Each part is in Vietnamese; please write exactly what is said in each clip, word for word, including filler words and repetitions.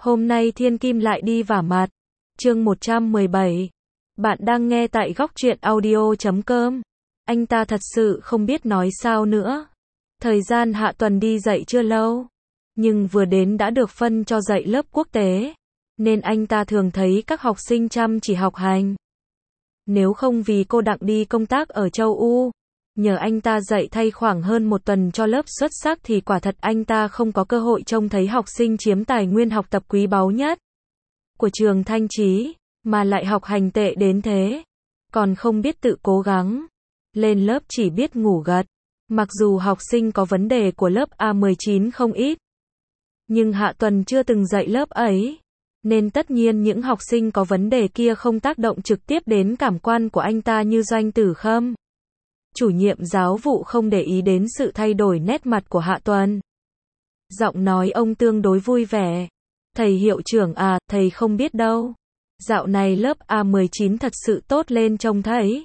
Hôm nay Thiên Kim lại đi vả mặt. Chương một trăm mười bảy. Bạn đang nghe tại góc truyện audio chấm com. Anh ta thật sự không biết nói sao nữa. Thời gian Hạ Tuần đi dạy chưa lâu, nhưng vừa đến đã được phân cho dạy lớp quốc tế, nên anh ta thường thấy các học sinh chăm chỉ học hành. Nếu không vì cô Đặng đi công tác ở châu Âu, nhờ anh ta dạy thay khoảng hơn một tuần cho lớp xuất sắc thì quả thật anh ta không có cơ hội trông thấy học sinh chiếm tài nguyên học tập quý báu nhất của trường Thanh Chí, mà lại học hành tệ đến thế, còn không biết tự cố gắng. Lên lớp chỉ biết ngủ gật. Mặc dù học sinh có vấn đề của lớp A mười chín không ít, nhưng Hạ Tuần chưa từng dạy lớp ấy, nên tất nhiên những học sinh có vấn đề kia không tác động trực tiếp đến cảm quan của anh ta như Doanh Tử Khâm. Chủ nhiệm giáo vụ không để ý đến sự thay đổi nét mặt của Hạ Tuần. Giọng nói ông tương đối vui vẻ. Thầy hiệu trưởng à, thầy không biết đâu. Dạo này lớp A mười chín thật sự tốt lên trông thấy.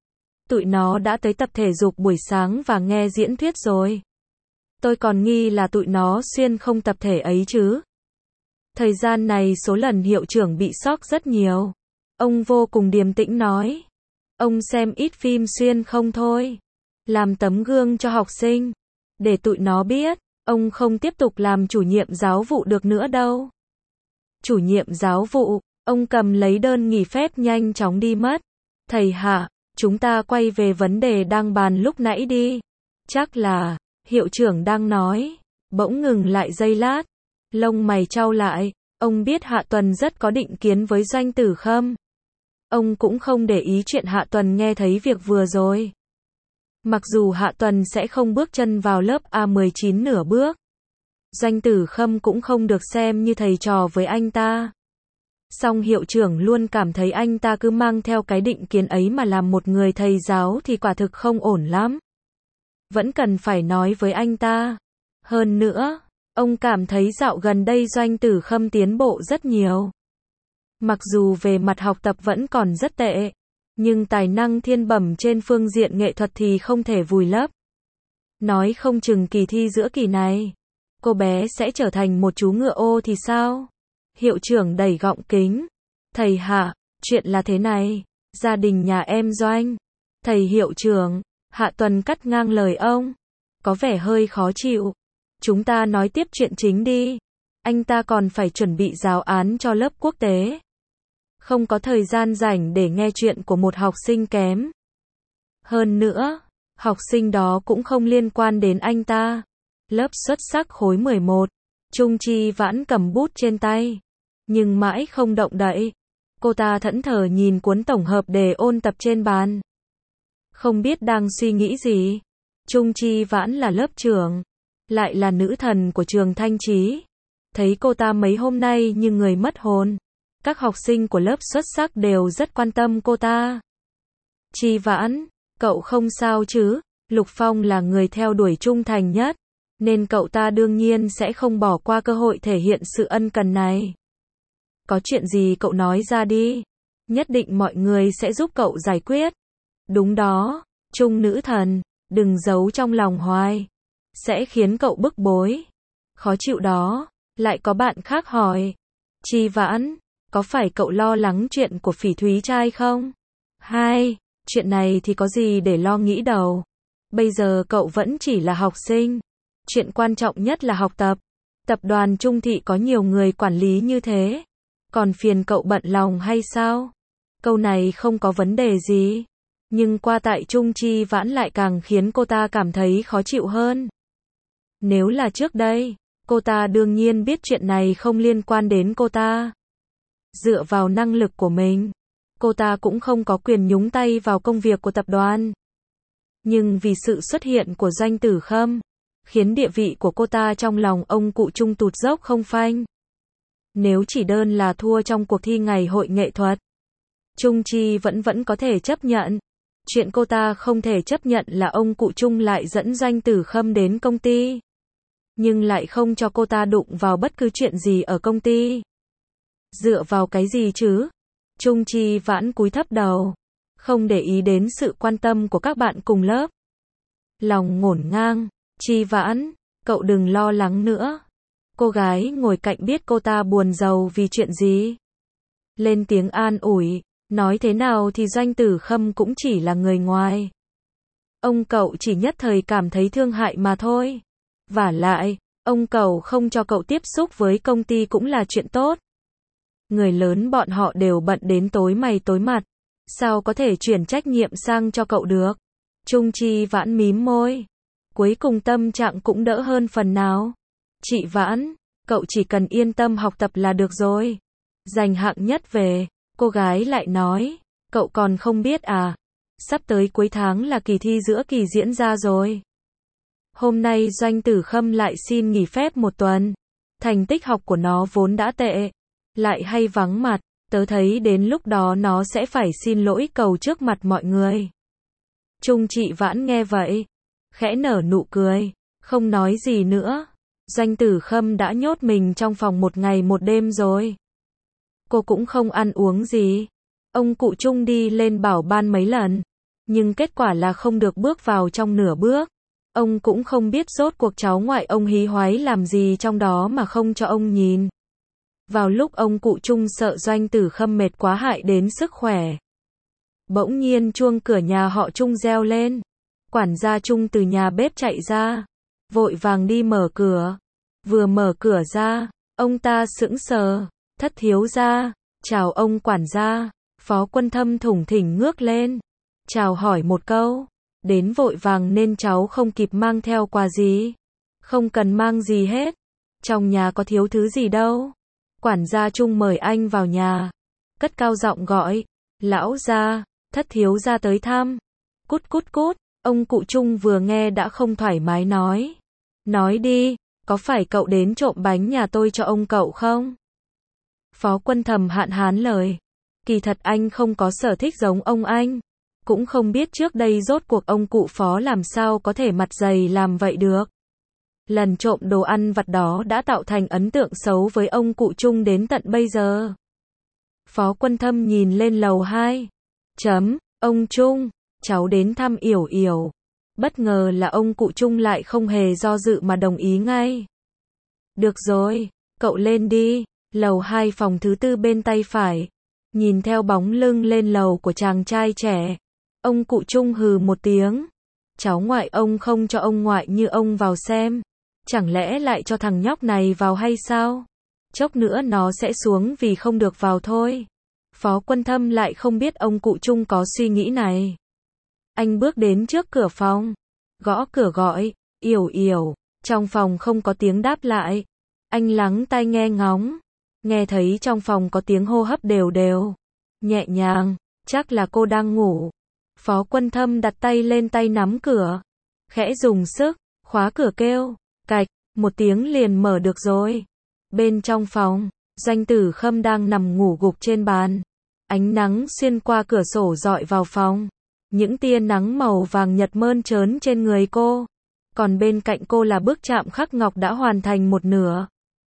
Tụi nó đã tới tập thể dục buổi sáng và nghe diễn thuyết rồi. Tôi còn nghi là tụi nó xuyên không tập thể ấy chứ. Thời gian này số lần hiệu trưởng bị sốc rất nhiều. Ông vô cùng điềm tĩnh nói. Ông xem ít phim xuyên không thôi. Làm tấm gương cho học sinh. Để tụi nó biết, ông không tiếp tục làm chủ nhiệm giáo vụ được nữa đâu. Chủ nhiệm giáo vụ, ông cầm lấy đơn nghỉ phép nhanh chóng đi mất. Thầy Hạ, chúng ta quay về vấn đề đang bàn lúc nãy đi. Chắc là, hiệu trưởng đang nói. Bỗng ngừng lại giây lát. Lông mày chau lại, ông biết Hạ Tuần rất có định kiến với Doanh Tử Khâm. Ông cũng không để ý chuyện Hạ Tuần nghe thấy việc vừa rồi. Mặc dù Hạ Tuần sẽ không bước chân vào lớp A mười chín nửa bước, Doanh Tử Khâm cũng không được xem như thầy trò với anh ta. Song hiệu trưởng luôn cảm thấy anh ta cứ mang theo cái định kiến ấy mà làm một người thầy giáo thì quả thực không ổn lắm. Vẫn cần phải nói với anh ta. Hơn nữa, ông cảm thấy dạo gần đây Doanh Tử Khâm tiến bộ rất nhiều. Mặc dù về mặt học tập vẫn còn rất tệ, nhưng tài năng thiên bẩm trên phương diện nghệ thuật thì không thể vùi lấp. Nói không chừng kỳ thi giữa kỳ này, cô bé sẽ trở thành một chú ngựa ô thì sao? Hiệu trưởng đẩy gọng kính. Thầy Hạ, chuyện là thế này, gia đình nhà em Doanh. Thầy hiệu trưởng, Hạ Tuần cắt ngang lời ông, có vẻ hơi khó chịu. Chúng ta nói tiếp chuyện chính đi. Anh ta còn phải chuẩn bị giáo án cho lớp quốc tế. Không có thời gian rảnh để nghe chuyện của một học sinh kém. Hơn nữa, học sinh đó cũng không liên quan đến anh ta. Lớp xuất sắc khối mười một, Trung Chi Vãn cầm bút trên tay, nhưng mãi không động đậy. Cô ta thẫn thờ nhìn cuốn tổng hợp đề ôn tập trên bàn. Không biết đang suy nghĩ gì. Trung Chi Vãn là lớp trưởng, lại là nữ thần của trường Thanh Chí. Thấy cô ta mấy hôm nay như người mất hồn. Các học sinh của lớp xuất sắc đều rất quan tâm cô ta. Chi Vãn, cậu không sao chứ? Lục Phong là người theo đuổi trung thành nhất, nên cậu ta đương nhiên sẽ không bỏ qua cơ hội thể hiện sự ân cần này. Có chuyện gì cậu nói ra đi. Nhất định mọi người sẽ giúp cậu giải quyết. Đúng đó, Trung nữ thần, đừng giấu trong lòng hoài. Sẽ khiến cậu bức bối. Khó chịu đó. Lại có bạn khác hỏi. Chi Vãn, có phải cậu lo lắng chuyện của Phỉ Thúy trai không? Hai, chuyện này thì có gì để lo nghĩ đầu. Bây giờ cậu vẫn chỉ là học sinh. Chuyện quan trọng nhất là học tập. Tập đoàn Trung Thị có nhiều người quản lý như thế. Còn phiền cậu bận lòng hay sao? Câu này không có vấn đề gì. Nhưng qua tại Trung Chi Vãn lại càng khiến cô ta cảm thấy khó chịu hơn. Nếu là trước đây, cô ta đương nhiên biết chuyện này không liên quan đến cô ta. Dựa vào năng lực của mình, cô ta cũng không có quyền nhúng tay vào công việc của tập đoàn. Nhưng vì sự xuất hiện của Doanh Tử Khâm, khiến địa vị của cô ta trong lòng ông cụ Trung tụt dốc không phanh. Nếu chỉ đơn là thua trong cuộc thi ngày hội nghệ thuật, Trung Chi vẫn vẫn có thể chấp nhận. Chuyện cô ta không thể chấp nhận là ông cụ Trung lại dẫn Doanh Tử Khâm đến công ty, nhưng lại không cho cô ta đụng vào bất cứ chuyện gì ở công ty. Dựa vào cái gì chứ? Trung Chi Vãn cúi thấp đầu, không để ý đến sự quan tâm của các bạn cùng lớp. Lòng ngổn ngang. Chi Vãn, cậu đừng lo lắng nữa. Cô gái ngồi cạnh biết cô ta buồn rầu vì chuyện gì. Lên tiếng an ủi, nói thế nào thì Doanh Tử Khâm cũng chỉ là người ngoài. Ông cậu chỉ nhất thời cảm thấy thương hại mà thôi. Vả lại, ông cậu không cho cậu tiếp xúc với công ty cũng là chuyện tốt. Người lớn bọn họ đều bận đến tối mày tối mặt. Sao có thể chuyển trách nhiệm sang cho cậu được? Trung Chi Vãn mím môi. Cuối cùng tâm trạng cũng đỡ hơn phần nào. Chị Vãn, cậu chỉ cần yên tâm học tập là được rồi. Giành hạng nhất về, cô gái lại nói, cậu còn không biết à, sắp tới cuối tháng là kỳ thi giữa kỳ diễn ra rồi. Hôm nay Doanh Tử Khâm lại xin nghỉ phép một tuần. Thành tích học của nó vốn đã tệ, lại hay vắng mặt, tớ thấy đến lúc đó nó sẽ phải xin lỗi cầu trước mặt mọi người. Trung Chị Vãn nghe vậy, khẽ nở nụ cười, không nói gì nữa. Doanh Tử Khâm đã nhốt mình trong phòng một ngày một đêm rồi. Cô cũng không ăn uống gì. Ông cụ Trung đi lên bảo ban mấy lần, nhưng kết quả là không được bước vào trong nửa bước. Ông cũng không biết rốt cuộc cháu ngoại ông hí hoáy làm gì trong đó mà không cho ông nhìn. Vào lúc ông cụ Trung sợ Doanh Tử Khâm mệt quá hại đến sức khỏe, bỗng nhiên chuông cửa nhà họ Trung reo lên. Quản gia Trung từ nhà bếp chạy ra, vội vàng đi mở cửa. Vừa mở cửa ra, ông ta sững sờ. Thất thiếu gia, chào ông quản gia. Phó Quân Thâm thủng thỉnh ngước lên, chào hỏi một câu. Đến vội vàng nên cháu không kịp mang theo quà gì. Không cần mang gì hết, trong nhà có thiếu thứ gì đâu. Quản gia Trung mời anh vào nhà, cất cao giọng gọi, lão gia, thất thiếu gia tới thăm. Cút cút cút, ông cụ Trung vừa nghe đã không thoải mái nói. Nói đi, có phải cậu đến trộm bánh nhà tôi cho ông cậu không? Phó Quân Thầm hạn hán lời. Kỳ thật anh không có sở thích giống ông anh. Cũng không biết trước đây rốt cuộc ông cụ Phó làm sao có thể mặt dày làm vậy được. Lần trộm đồ ăn vặt đó đã tạo thành ấn tượng xấu với ông cụ Trung đến tận bây giờ. Phó Quân Thâm nhìn lên lầu hai. Chấm, ông Trung, cháu đến thăm Yểu Yểu. Bất ngờ là ông cụ Trung lại không hề do dự mà đồng ý ngay. Được rồi, cậu lên đi. Lầu hai phòng thứ tư bên tay phải. Nhìn theo bóng lưng lên lầu của chàng trai trẻ, ông cụ Trung hừ một tiếng. Cháu ngoại ông không cho ông ngoại như ông vào xem. Chẳng lẽ lại cho thằng nhóc này vào hay sao? Chốc nữa nó sẽ xuống vì không được vào thôi. Phó Quân Thâm lại không biết ông cụ Trung có suy nghĩ này. Anh bước đến trước cửa phòng, gõ cửa gọi, Yểu Yểu. Trong phòng không có tiếng đáp lại. Anh lắng tai nghe ngóng, nghe thấy trong phòng có tiếng hô hấp đều đều, nhẹ nhàng, chắc là cô đang ngủ. Phó Quân Thâm đặt tay lên tay nắm cửa, khẽ dùng sức, khóa cửa kêu, cạch, một tiếng liền mở được rồi. Bên trong phòng, Doanh Tử Khâm đang nằm ngủ gục trên bàn. Ánh nắng xuyên qua cửa sổ rọi vào phòng. Những tia nắng màu vàng nhật mơn trớn trên người cô. Còn bên cạnh cô là bức chạm khắc ngọc đã hoàn thành một nửa.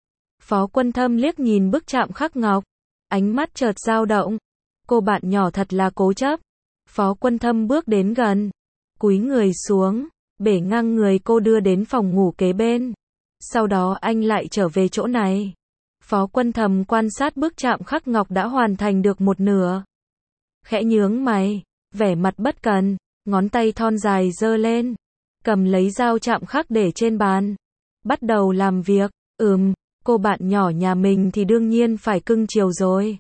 Phó Quân Thâm liếc nhìn bức chạm khắc ngọc, ánh mắt chợt dao động. Cô bạn nhỏ thật là cố chấp. Phó Quân Thâm bước đến gần, cúi người xuống, bể ngang người cô đưa đến phòng ngủ kế bên. Sau đó anh lại trở về chỗ này. Phó Quân Thâm quan sát bức chạm khắc ngọc đã hoàn thành được một nửa. Khẽ nhướng mày, vẻ mặt bất cần, ngón tay thon dài giơ lên, cầm lấy dao chạm khắc để trên bàn. Bắt đầu làm việc. Ừm, cô bạn nhỏ nhà mình thì đương nhiên phải cưng chiều rồi.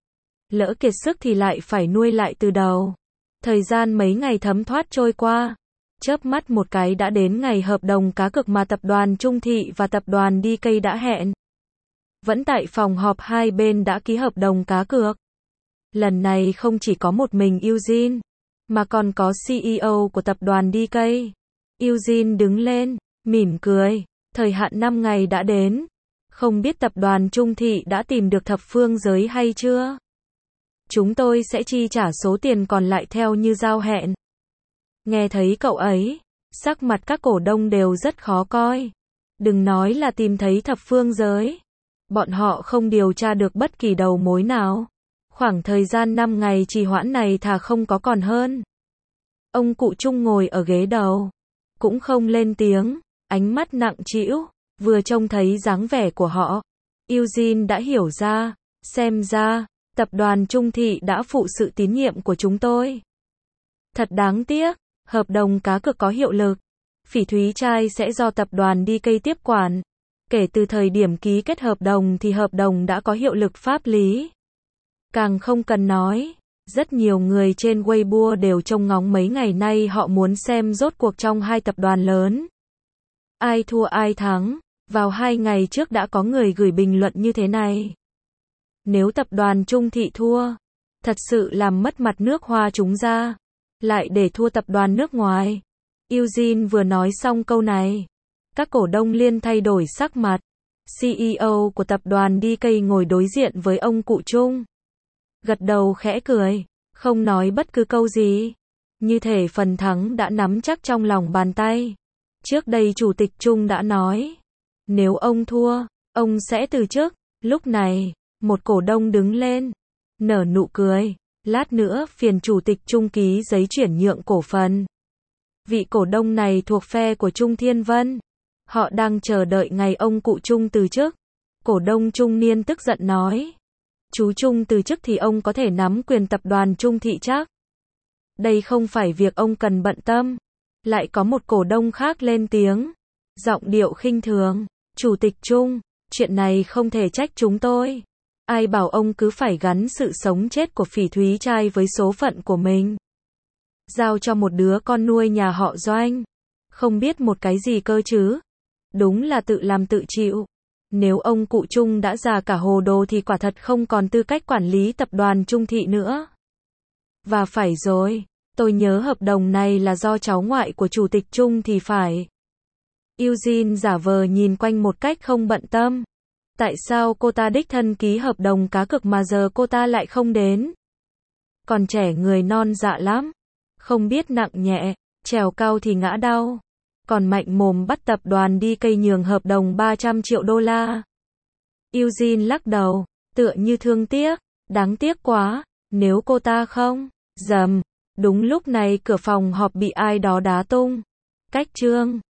Lỡ kiệt sức thì lại phải nuôi lại từ đầu. Thời gian mấy ngày thấm thoát trôi qua. Chớp mắt một cái đã đến ngày hợp đồng cá cược mà tập đoàn Trung Thị và tập đoàn đê ca đã hẹn. Vẫn tại phòng họp hai bên đã ký hợp đồng cá cược. Lần này không chỉ có một mình Eugene, mà còn có xê e ô của tập đoàn đê ca. Eugene đứng lên, mỉm cười. Thời hạn năm ngày đã đến. Không biết tập đoàn Trung Thị đã tìm được thập phương giới hay chưa? Chúng tôi sẽ chi trả số tiền còn lại theo như giao hẹn. Nghe thấy cậu ấy, sắc mặt các cổ đông đều rất khó coi. Đừng nói là tìm thấy thập phương giới. Bọn họ không điều tra được bất kỳ đầu mối nào. Khoảng thời gian năm ngày trì hoãn này thà không có còn hơn. Ông cụ Trung ngồi ở ghế đầu, cũng không lên tiếng, ánh mắt nặng trĩu. Vừa trông thấy dáng vẻ của họ, Eugene đã hiểu ra, xem ra, tập đoàn Trung Thị đã phụ sự tín nhiệm của chúng tôi. Thật đáng tiếc, hợp đồng cá cược có hiệu lực. Phỉ thúy trai sẽ do tập đoàn đê ca tiếp quản. Kể từ thời điểm ký kết hợp đồng thì hợp đồng đã có hiệu lực pháp lý. Càng không cần nói, rất nhiều người trên Weibo đều trông ngóng mấy ngày nay họ muốn xem rốt cuộc trong hai tập đoàn lớn. Ai thua ai thắng, vào hai ngày trước đã có người gửi bình luận như thế này. Nếu tập đoàn Trung Thị thua, thật sự làm mất mặt nước Hoa chúng ra, lại để thua tập đoàn nước ngoài. Eugene vừa nói xong câu này, các cổ đông liên thay đổi sắc mặt. xê e ô của tập đoàn đê ca ngồi đối diện với ông cụ Trung. Gật đầu khẽ cười, không nói bất cứ câu gì. Như thể phần thắng đã nắm chắc trong lòng bàn tay. Trước đây Chủ tịch Trung đã nói, nếu ông thua, ông sẽ từ chức. Lúc này, một cổ đông đứng lên, nở nụ cười. Lát nữa phiền Chủ tịch Trung ký giấy chuyển nhượng cổ phần. Vị cổ đông này thuộc phe của Trung Thiên Vân. Họ đang chờ đợi ngày ông cụ Trung từ chức. Cổ đông trung niên tức giận nói, chú Trung từ chức thì ông có thể nắm quyền tập đoàn Trung Thị chắc. Đây không phải việc ông cần bận tâm. Lại có một cổ đông khác lên tiếng, giọng điệu khinh thường, Chủ tịch Trung, chuyện này không thể trách chúng tôi. Ai bảo ông cứ phải gắn sự sống chết của phỉ thúy trai với số phận của mình. Giao cho một đứa con nuôi nhà họ Doanh. Không biết một cái gì cơ chứ. Đúng là tự làm tự chịu. Nếu ông cụ Trung đã già cả hồ đồ thì quả thật không còn tư cách quản lý tập đoàn Trung Thị nữa. Và phải rồi, tôi nhớ hợp đồng này là do cháu ngoại của Chủ tịch Trung thì phải. Eugene giả vờ nhìn quanh một cách không bận tâm. Tại sao cô ta đích thân ký hợp đồng cá cược mà giờ cô ta lại không đến? Còn trẻ người non dạ lắm. Không biết nặng nhẹ, trèo cao thì ngã đau. Còn mạnh mồm bắt tập đoàn đê ca nhường hợp đồng ba trăm triệu đô la. Eugene lắc đầu, tựa như thương tiếc, đáng tiếc quá, nếu cô ta không, dầm. Đúng lúc này cửa phòng họp bị ai đó đá tung. Cách chương